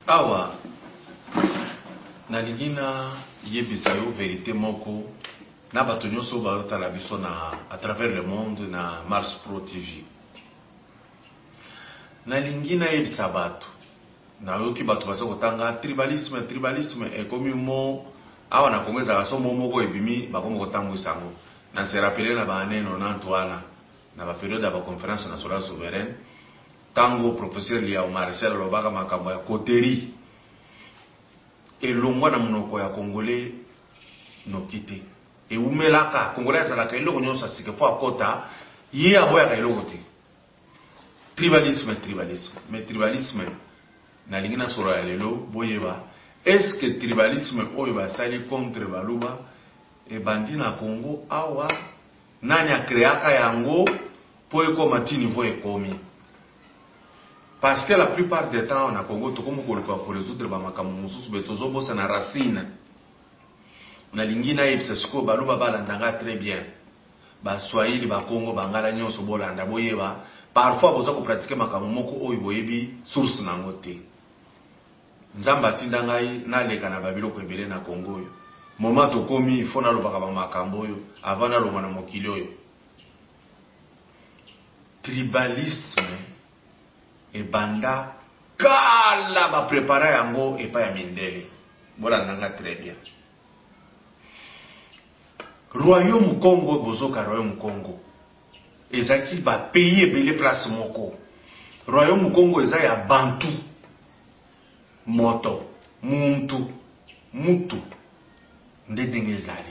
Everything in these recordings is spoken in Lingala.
Awa nalingina yebisa yo vérité moko na bato nyonso bayotala biso à travers le monde na Mars Pro TV. Nalingina yebisa bato na yoki bato baza kotanga tribalisme ekomi mo awa na Kongo ezaka so moko ebimi bakomo kotambwisa yango. Na se rappeler na baaneno na Antoine na ba période ya ba conférence nationale souveraine tango professeur Liao Marcel lobaka makambo ya koteri elongwa na monoko ya congolais nokite eumelaka congolais azalaka eloko nyonso asike fo akota ye aboyaka eloko te. Tribalisme mais tribalisme nalingi na solo ya lelo boyeba est-ce que tribalisme oyo basali contre baluba ebandi na Congo awa nani akreaka yango po ekoma ti niveau ekomi. Parce que la plupart des temps, on a Congo, tout comme pour résoudre les makamusus, betozobo, c'est na racine. On a lingina ipsesco, baluba balandanga très bien. Ba Swahili, ba Congo, bangala nyonso bolanda boyeba. Parfois, vous avez pratiqué makamumoko oiboyebi source nangote. Nzamba tindangai na leka na babilo kwebele na Congo yo. Moment tokomi, il faut na lobaka ba makambo yo avant na longa na mokili oyo. Tribalisme et banda kala ba prépara yango et pas ya mindele. Voilà nanga très bien. Royaume Congo bozoka Royaume Congo. Ezaki ba pays ebele place moko. Royaume Congo eza ya Bantu. Moto, muntu, mutu. Ndenge ezali.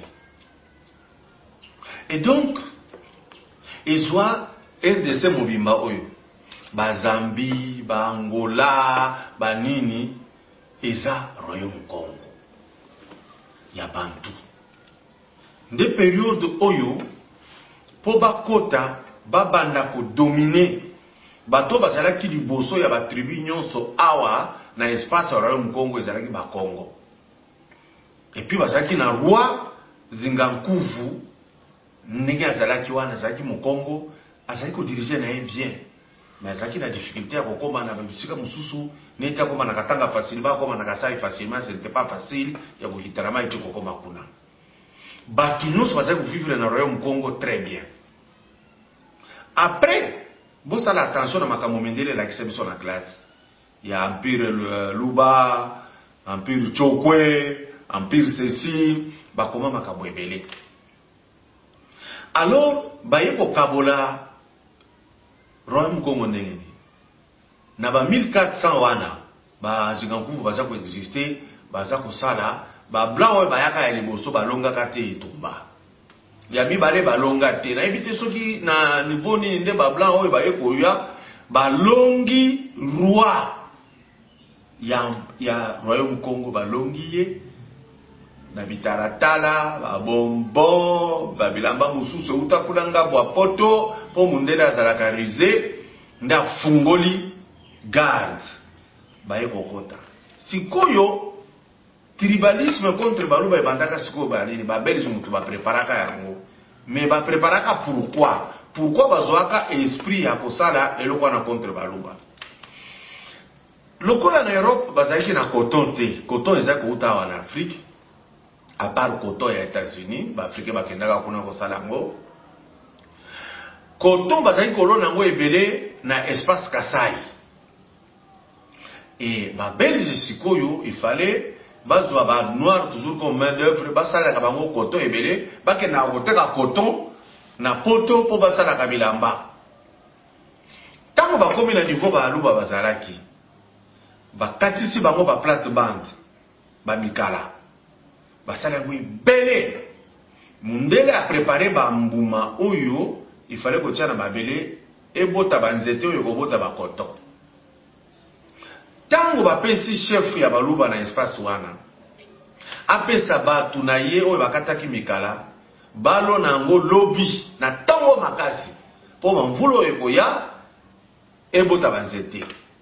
Et donc ezwa RDC mobimba oyo. Ba Zambie, ba Angola, ba nini eza Royaume Congo ya Bantu. Nde période oyo po bakota babanda ko dominer bato bazalaki liboso ya ba tribu nyonso awa na espace ya Royaume Congo ezalaki ba Congo. Et puis bazalaki na roi Zingankuvu ndenge azalaki wana azalaki mu Congo azalaki ko diriger na bien. Mais azalaki na difficulté à kokoma na bisika mususu neti akoma na katanga facile ba koma na kasai facilement, ce n'était pas facile ya kokitarama iti kokoma kuna. Batu nyonso bazalaki vivre na Royaume Congo très bien. Après bosa la attention na makambo mendele la kisebiso na classe. Il y a Empire Luba, Empire Chokwe, Empire Ceci, bakoma makambo ebele. Alors baye ko kabola Royaume Congo ndenge na ba 1400 wana ba Zingankuvu baza ko exister baza ko sala ba blanc oyo bayaka ya liboso balonga kate itumba ya mibale balonga te na ebite soki na niveau ni nde ba blanc oyo baye koya balongi roi ya Royaume Congo balongi ye na bitaratala ba bombo ba bilamba mususu utakulanga bwa poto po mundele azalaka rize nda fungoli garde baye kokota. Sikoyo tribalisme contre baluba ebandaka sikoyo ba nini ba belisi mutu ba preparaka yango. Mais ba preparaka pourquoi bazoaka esprit ya kosala eloko na contre baluba. Lokola na Europe bazalaki na coton te. Coton ezaka utawa na Afrique. À part coton ya États-Unis, ba Afrique bakendaka kuna kosala ngo. Coton bazali kolona ngo ebele na espace Kasai. Et ba Belge sikoyo il fallait bazwa ba noir toujours comme main d'œuvre basala ka bango coton ebele bakena koteka coton na poto po basala ka bilamba. Tango bakomi na niveau ba aluba bazalaki. Bakatisi bango ba plate bande ba mikala. Basala ngui belé mundele a préparé ba mbuma oyo il fallait ko tia na mabele e bota ba nzete oyo ko bota ba coton. Tango ba pesi chef ya baluba na espace wana apesa batu na ye oyo bakataki mikala balo na ngo lobby na tango makasi po mvulo ekoya e bota ba nzete.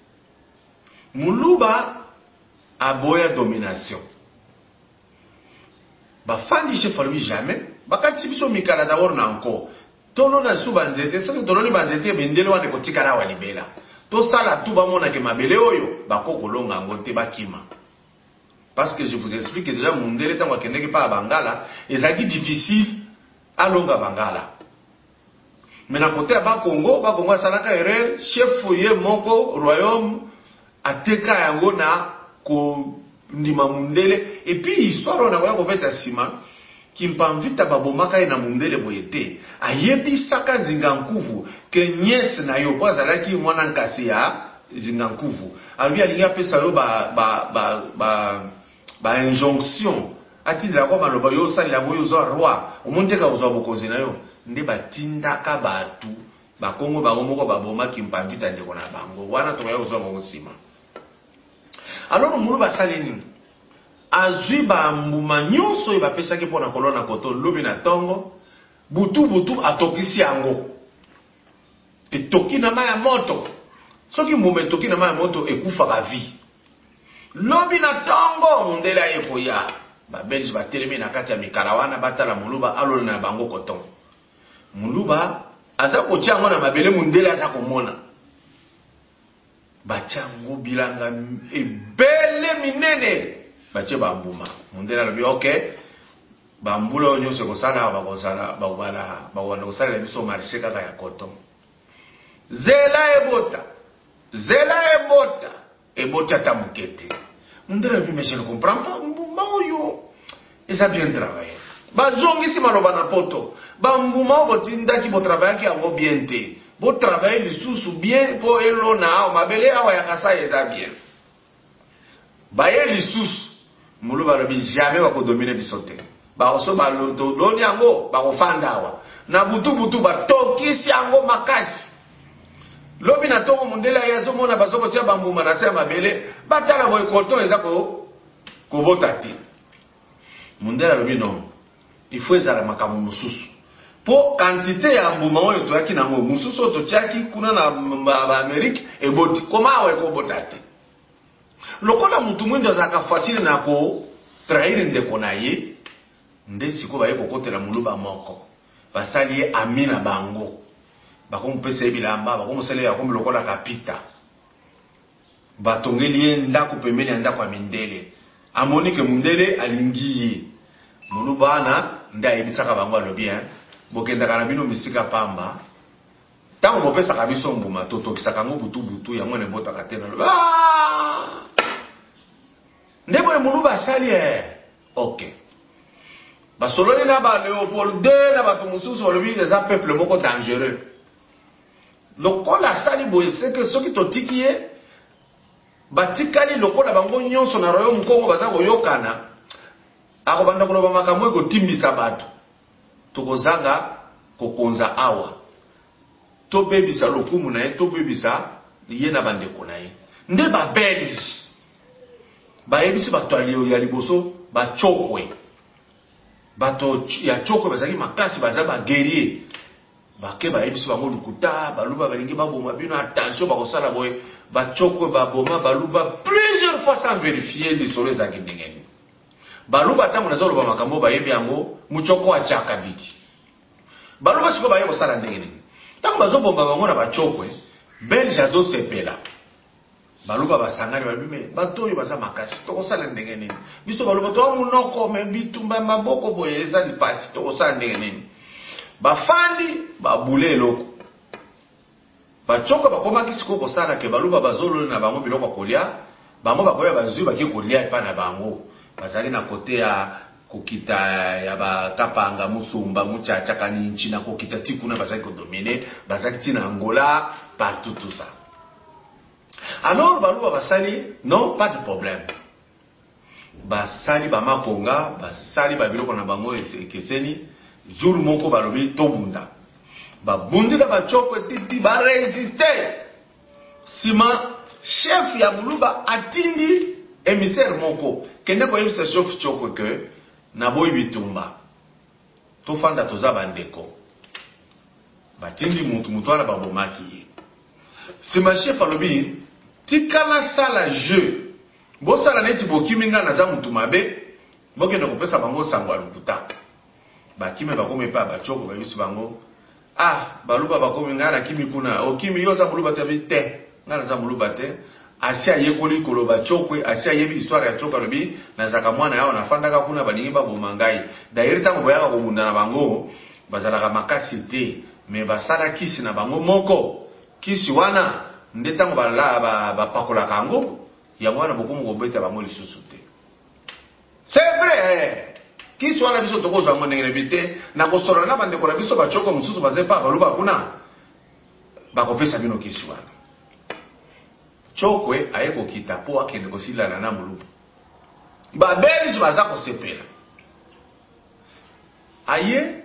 Muluba aboya domination. Bafandi chef lui jamais bakati biso mikala d'abord na encore tolo na suba nzete ça tolo ni banzete bendele wana kotika na walibela To sala tout ba mona ke mabele oyo bako kolonga ngote bakima. Parce que je vous explique déjà mundele tango akendeki pa Bangala, ezaki difficile alonga Bangala. Mais na côté ba Congo asalaka erreur, chef ye moko royaume ateka yango na ko ndima mundele et puis histoire na ko veta sima kimpamvita babomaka na mundele boyete ayebi saka Nzingankuvu ke nièce na yo po azalaki mwana nkasi ya Nzingankuvu alubi alinga pesa yo ba injonction atindela ko maloba yo salila ngo yo zo roi omonteka uzwa bokonzi na yo nde batindaka batu bakongo bango moko babomaki mpamvita ndeko na bango wana to ya uzwa ngo sima. Alors mulu basali nini azwi ba mbuma nyonso e bapesaki pona kolona koto lobi na tongo butu atokisi yango etoki na maya moto soki mbuma etoki na maya moto ekufaka vie lobi na tongo mundela ekoya ba belge batelemi na kati ya mikarawana batala muluba alona na bango koton muluba aza kotia yango na mabele mundela aza komona bachango bilanga ebele minene bache bambuma mundela lobi okay bambula onyo se kosala bakwana kosala biso marché kaka ya koton zela ebota tamukete mundela lobi mais je ne comprends pas mbuma oyo eza bien travaillé bazongisi maloba na poto bambuma botindaki botravaillaki yango bien te botravaille lisusu bien po elona awa mabele awa ya Kasai eza bien baye lisusu mulu balobi jamais bakodomine biso te bakoso baloni yango bakofanda awa na butu batokisi yango makasi lobi na tongo mundela ya azomona bazokotia bambuma na se ya mabele batala boye koton eza kobota te mundela lobi non il faut ezala makambo mosusu po quantité ya mbuma oyo toyaki nango mosusu oyo totiaki kuna na Amerique eboti koma awa ekobota te lokola mutu mwindo azalaka facile na ko trahir ndeko na ye nde siko baye kokotela muluba moko basali ye ami na bango bakomupesa ye bilamba bakomusala ye akombi lokola kapita batongeli ye ndako pembeni ya ndako ya mindele amoni ke mundele alingi ye muluba wana nde ayebisaka bango alobi bokendaka na bino misika pamba tango bopesaka biso mbuma totokisaka yango butu yango nebotaka te na lobi nde boye muluba asali ok basololi na ba Léopold II na bato mosusu balobi eza peuple moko dangereux lokola asali boye seke soki totiki ye batikali lokola bango nyonso na royaume Congo baza koyokana akobanda koloba makambo ekotimbisa bato tokozanga kokonza awa tobebisa lokumu na ye tobebisa ye na bandeko na ye nde babelge bayebisi bato ya liboso bachokwe bato ya chokwe bazalaki makasi baza baguerrier bake bayebisi bango lukuta baluba balingi baboma bino attention bakosala boye bachokwe baboma baluba plusieurs fois sans vérifier lisolo ezalaki ndenge baluba tango nazoloba makambo bayebi yango muchoko achaka biti baluba siko baye kosala ndenge nini tango bazobomba bango na bachokwe belge azosepela baluba basangani babime bato oyo baza makasi tokosala ndenge nini biso baluba to munoko me bitumba maboko boye eza lipasi tokosala ndenge nini bafandi babule eloko bachokwe bakomaki siko kosala ke baluba bazolona na bango biloko kolia bango bakoya bazwi baki kolia epa na bango bazali na kote ya kokita ya bakapanga musumba muchacha nchi na kokita tikuna bazali kodomine bazali tina Angola partout tout ça. Alors baluba basali non pas de problème basali bamakonga basali babiloko na bango ekeseni jour moko balobi tobunda babundi na bachoko titi ba résister sima chef ya muluba atindi émissaire moko kende ko yebisa chef choko ke na boy bitumba to fanda toza bandeko batindi mutu ala babomaki sima chef alobi tikala sala jeu bo sala neti bokiminga na za mutu mabe bokenda kopesa bango sango alukuta bakime bakome pa bachoko bayusi bango baluba bakominga na kimi kuna okimi yoza muluba tabi te ngana za muluba te asia yekoli koloba chokwe asia yebi histoire ya choka lobi na zaka mwana yao nafandaka kuna balingi babomangai d'ailleurs tango boyaka kobunda na bango bazalaka makasi te me basala kisi na bango moko kisi wana nde tango bapakola kango yango wana bokumu kobeta bango lisusu te c'est vrai kisi wana biso tokozwa ngo ndenge bite na kosola na bandeko na biso bachoko mususu bazepa baluba kuna bakopesa bino kisi wana chokwe ayeko kita po akende kosilana na muluba babeli baza kosepela aye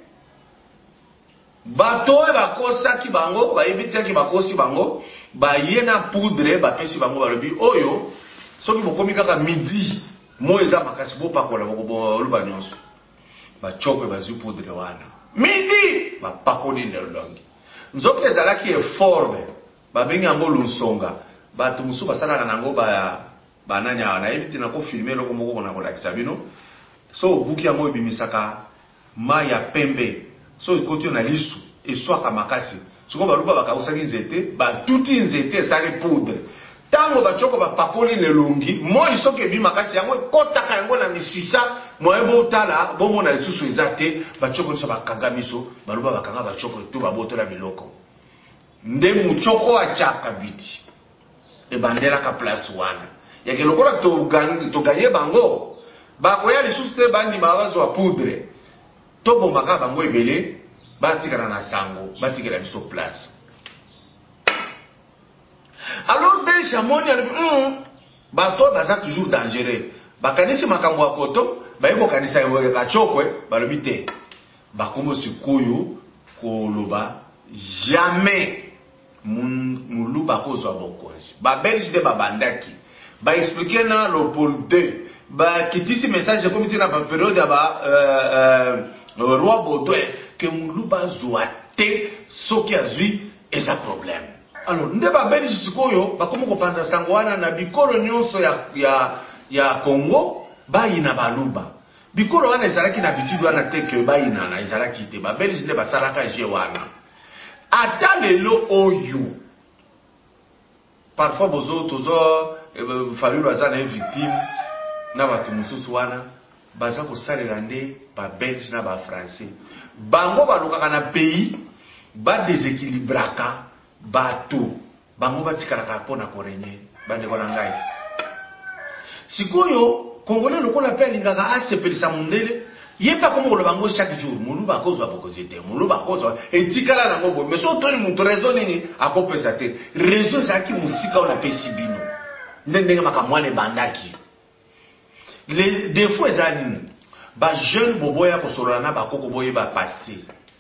bato bakosaki bango bayebitaki bakosi bango baye na poudre bapesi bango balobi oyo soki bokomi kaka midi mo eza makasi bopakola boluba nyonso bachokwe bazwi poudre wana midi bapakoli nelongi nzoki ezalaki eforme babengi yango lunsonga bato musu basalaka nango bananya nayebi te nakofilme eloko moko na kolakisa bino so obuki yango ebimisaka mai ya pembe so ekoti na lisu eswaka makasi siko baluba bakausaki nzete batuti nzete esali poudre tango bachoko bapakoli nelongi moi soki ebi makasi yango ekotaka yango na misisa moye botala bomona lisusu eza te bachoko nyonso bakanga miso baluba bakanga bachoko to babotola biloko nde muchoko achaka biti ebandelaka place wana yake lokola toganye bango bakoya lisusu te bandima bazwa poudre tobombaka bango ebele batikala na sango batikala biso place alors belge amoni alobi bato baza toujours dangereux bakanisi makambo ya koto bayekokanisa ka chokwe balobi te bakomo sikoyo koloba jamais muluba kozwa bokonzi babelge de babandaki baexplike na Léopold 2 bakitisi message komiti na baperiode ya roi Baudouin ke muluba zwa te soki azwi eza problème alors nde babelge sikoyo bakomi kopanza sango wana na bikolo nyonso ya Congo bayina baluba bikolo wana ezalaki na habitude wana te ke bayinana ezalaki te babelge nde basalaka je wana ata lelo oyo parfois tozo famille baza na victime na bato mususu wana baza kosalela nde babelge na bafrançais bango balukaka na pays badeséquilibraka bato bango batikalaka mpona korenye bandeko na ngai sikoyo congolais lokola pe alingaka asepelisa mundele yeba komo koloba bango chaque jour muluba akozwa bokonzi te muluba akozwa etikala nango boye mais so toni mutu raison nini akopesa te raison ezalaki mosika oyo napesi bino ndenge makamwana ebandaki le défaut eza nini bajeune boboya kosolola na bakoko boyeba passé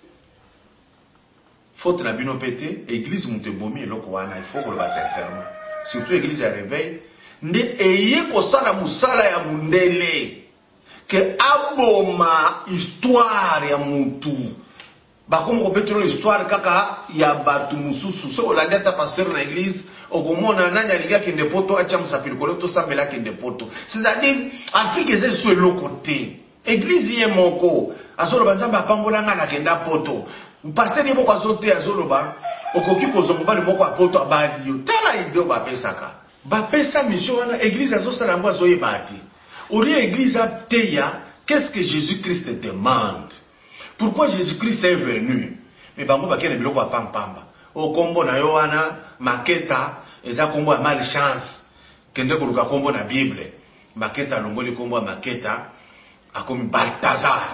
faute na bino pe te église mutu ebomi eloko wana ifo koloba sincèrement surtout église ya réveil nde eye kosala mosala ya mundele que aboma histoire ya mutu bakomo kopetolo histoire kaka ya batu mususu so olandi ata pasteur na église okomona nani alingi akende poto atia mosapeli kolo tosambela akende poto c'est-à-dire afrique eza lisusu eloko te église ye moko azoloba nzambe apambolanga nakenda poto pasteur ye moko azote azoloba okoki kozwa mobali moko apoto abali yo tala ideo bapesaka bapesa mission wana église azosala yango azoyeba te Aurie église Teya, qu'est-ce que Jésus-Christ demande? Pourquoi Jésus-Christ est venu? Mais bango bakene biloko pampamba. O kombo na Yohana maketa eza kombo ya malchance. Kende koluka kombo na Bible. Maketa longoli kombo ya maketa akomi Balthazar.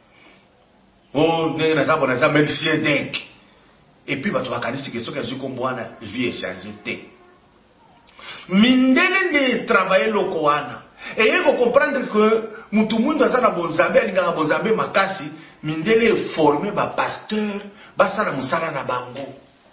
O ndenge na zabo na za Melchisedek. Et puis bato bakanisi ke soki azwi kombo wana vie échanger te. Mindele de travailler loko wana. Et il faut comprendre que Moutoumoundo a na bonzambe, alingaka bonzambe makasi, mindele est formé ba pasteur, ba sala musala na bango.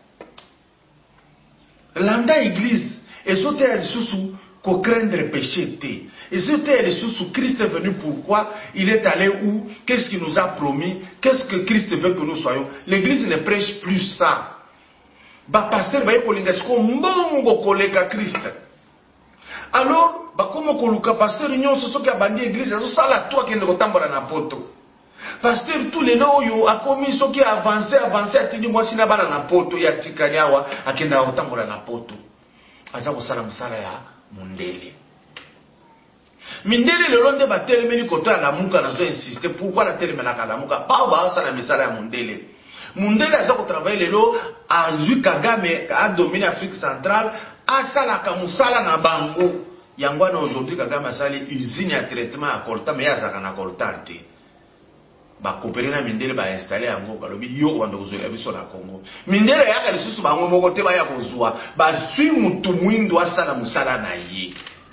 Landa église, et sauter à l'issous qu'on craindre péché té. Et sauter à l'issous, Christ est venu pourquoi? Il est allé où? Qu'est-ce qu'il nous a promis? Qu'est-ce que Christ veut que nous soyons? L'église ne prêche plus ça. Ba pasteur va y kolingasko mbongo koleka Christ. Alors, bakomo koluka pasteur nyonso soki abandi église azosala toi kende kotambola na poto. Pasteur tous les lois yo akomi soki avancer atindi mwasi na bana na poto ya tikali awa akenda kotambola na poto. aza kosala mosala ya mundele. Mindele lelo nde batelemeli koto ya lamuka nazo insister pourquoi la telemelaka lamuka ba basala misala ya mundele. Mundele aza kotravaille lelo azwi Kagame a dominé Afrique centrale asalaka musala na bango. Yango na aujourd'hui Kagame asali usine ya traitement ya coltan mais azaka na coltan te. Ba coopérer na Mindele ba installer yango balobi yo bando kozwela biso na Congo. Mindele yaka lisusu bango moko te ba ya kozwa ba sui mutu mwindo asala musala na ye.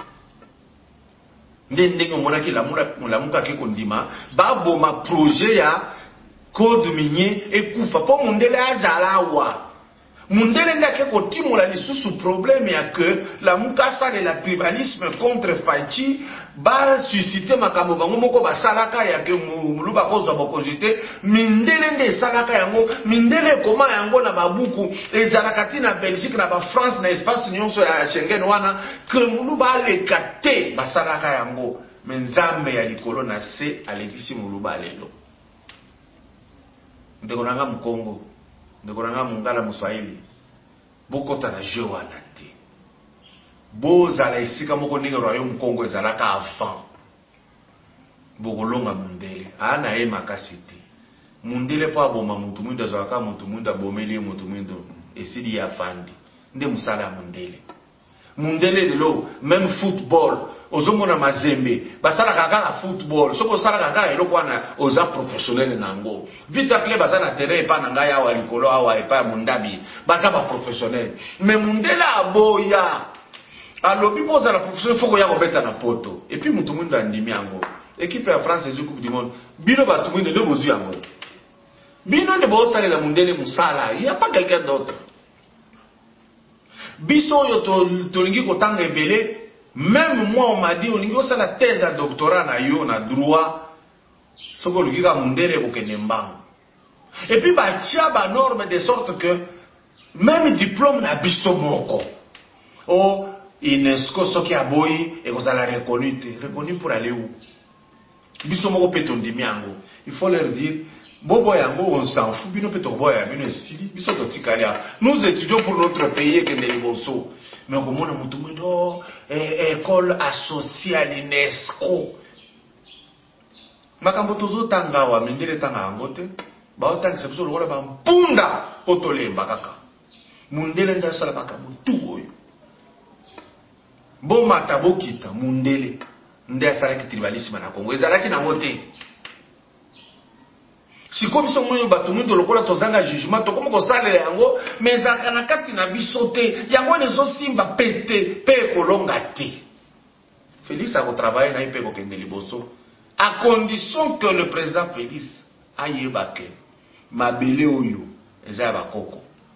Ndenge monaki lamuka ke kondima ba boma projet ya code minier ekufa po Mundele azalawa. Mundele ndake kotimula lisusu problème ya que lamuka sale la tribalisme contre Fachi ba susciter makambo bango moko basalaka ya ke muluba kozwa bokojete Mindele nde salaka yango. Mindele koma yango na babuku ezalaka ti na Belgique na ba France na espace nyonso ya Schengen wana que muluba aleka te basalaka yango menzambe ya likolo na se alekisi muluba lelo. Ndeko nanga Mkongo, ndeko nanga Mungala Muswahili bokota na jeu wana te. Bozala esika moko ndenge royaume Congo ezalaka avant bokolonga Mundele ana ye makasi te. Mundele pa boma mutu mwindo azalaka mutu mwindo abomeli mutu mwindo esidi ya fandi nde musala ya Mundele. Mundele lelo même football ozomona Mazembe basala kaka football soko sala kaka eloko wana oza professionnel nango. Vita club basala terrain pa nanga ya wa likolo awa epa mundabi basa ba professionnel. Mais Mundele aboya alobi poza la professionnel foko ya kobeta na poto et puis mutu mwindo andimi yango. Équipe ya France ezu coupe du monde bino batu mwindo nde bozu yango. Bino nde bo sala la Mundele musala, il y a pas quelqu'un d'autre. Biso yo tolingi kotanga ebele. Même moi on m'a dit olingi osala thèse à doctorat na yo na droit soko lukika Mundele bokende mbango. Et puis batia ba norme de sorte que même diplôme na biso moko o UNESCO soki aboyi ekozala reconnu te. Reconnu pour aller où? Biso moko peto ndimi yango. Il faut leur dire bobo yango on s'en fout bino peto boya bino esili biso to tikalia. Nous étudions pour notre pays que ne boso. Mais au moment où tout le monde école associée à l'UNESCO. Makambo tozo tanga wa Mindele tanga angote. Ba otanga sebiso lokola ba mpunda potolemba kaka. Mundele nda sala makambo tu oyo. Bo matabo kita Mundele nda sala ki tribalisme na Congo. Ezalaki na ngote. Si comme biso moyo bato mwindo lokola tozanga jugement to komo ko salela yango mais akana kati na biso te yango nezo simba pete pe kolonga te. Félix a travaillé na ipe ko kende liboso à condition que le président Félix ayeba ke mabele oyo eza ba koko.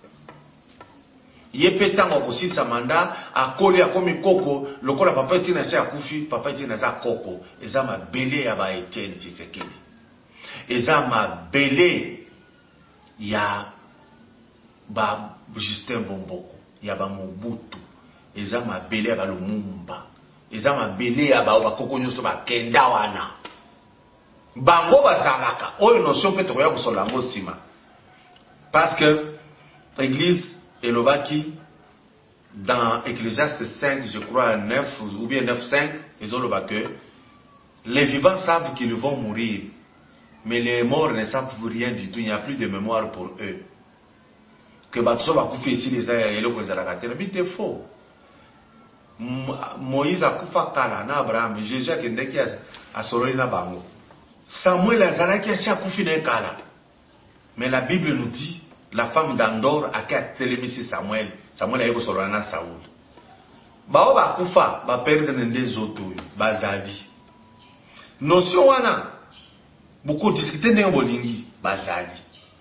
Ye petango ko silisa mandat akoli akomi koko lokola papa etina se akufi papa etina za koko eza mabele ya ba Etienne Tshisekedi. Eza mabele ya ba Justin Bomboko ya ba Mobutu eza mabele ya ba Lumumba eza mabele ya ba koko nyonso ba kenda wana bango bazalaka oyo notion pe tokoya kosola ngo sima parce que l'église elobaki dans Ecclésiaste 5 je crois 9 ou bien 9:5 ils ont le que les vivants savent qu'ils vont mourir. Mais les morts ne savent rien du tout, il n'y a plus de mémoire pour eux. Que Batso va couper ici les aïeux que c'est faux. Moïse a coupé Kala, na Abraham, Jésus a kendeki a soroli na bango. Samuel a zalaki a coupé na Kala. Mais la Bible nous dit, la femme d'Andor a qu'à télémissi Samuel. Samuel a eu soroli na Saoul. Bao ba kufa, ba perdre des autres, bazavi. Notion wana. Beaucoup discuté de bolingi bazali.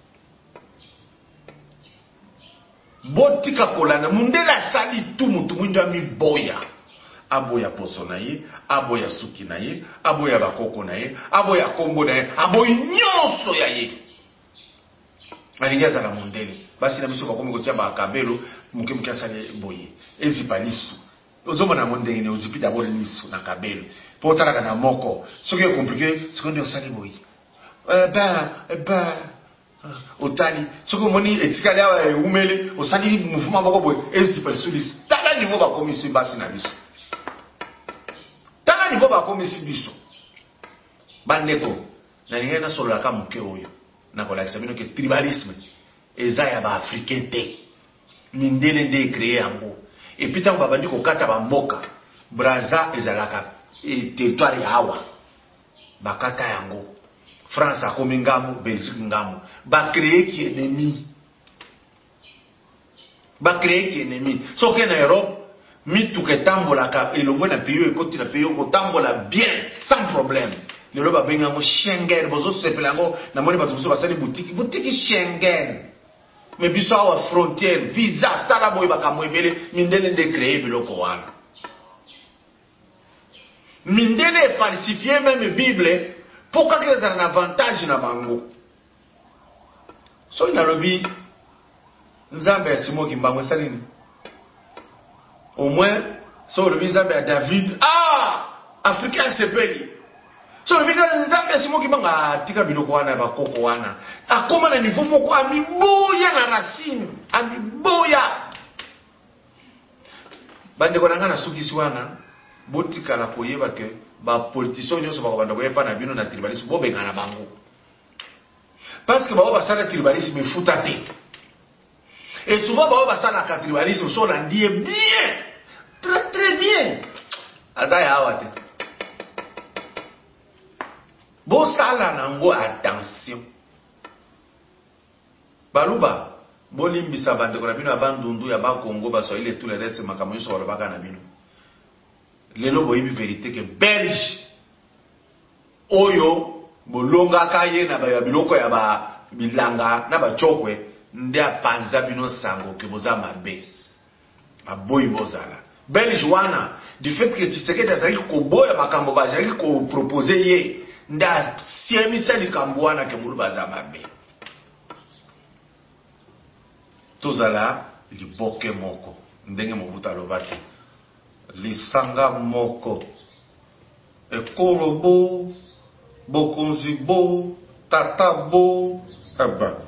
Botika kolana Mundele sali tout mutu mwinda mi boya. Aboya poso na ye, aboya suki na ye, aboya bakoko na ye, aboya kombo na ye, aboya nyonso ya ye. Alingaza na Mundele. Basi na biso bakomi kotia ba kabelo muke asali boye. Ezipa lisu. Ozoma na Mundele ne ozipi d'abord lisu na kabelo. Potala na moko. Ce qui est compliqué, c'est qu'on est sali boye. Otali soko moni etikali awa umele osali mouvement moko boye ezipali sulis tala tala niveau ba komisi basi na biso tala niveau ba komisi biso bandeko na ninga na solo la ka muke oyo na kolakisa bino ke tribalisme eza ya ba africain te mindele nde créé yango et puis tant babandi ko kata ba mboka Brazza ezalaka territoire ya awa bakata yango France akomi ngambo Belgique ngambo ba créer qui ennemi so ke na Europe mitu ke tambola ka elongwe na pays ekoti na pays ko tambola bien sans problème lelo ba benga mo Schengen bozo sepela ngo na moni batu so basali boutique Schengen mais biso awa frontière visa sala boy bakamwebele mindele nde créer biloko wana mindele falsifier même Bible pour que les un avantage na bango so ina lobi nzambe ya Simo Kimbangu salini au moins so lobi nzambe ya David africain sepeli so lobi nzambe ya Simo Kimbangu atika biloko wana ba koko wana akoma na niveau moko amiboya na racine amiboya bande konanga na sukisi wana botika la koyeba ke ba politiciens nyonso ba banda koyepa na bino na tribalisme bo benga na bango parce que ba basala tribalisme futa te et souvent ba basala ka tribalisme so la ndie bien très bien azaya awate bo sala nango attention baluba bolimbisa bande ko na bino abandundu ya ba Congo ba so ile tout le reste makamyo so ba baka na bino lelo boyebi vérité que belge oyo bolonga kaye na ba biloko ya ba bilanga na ba chokwe nde apanza bino sango ke boza mabe aboyi bozala belge wana du fait que Tshisekedi azali ko boya makambo ba azali ko proposer ye nda siemisa likambo wana ke mulu baza mabe tozala liboke moko ndenge Mobutu alobaki lisanga moko ekolo bo bokonzi bo tata bo aba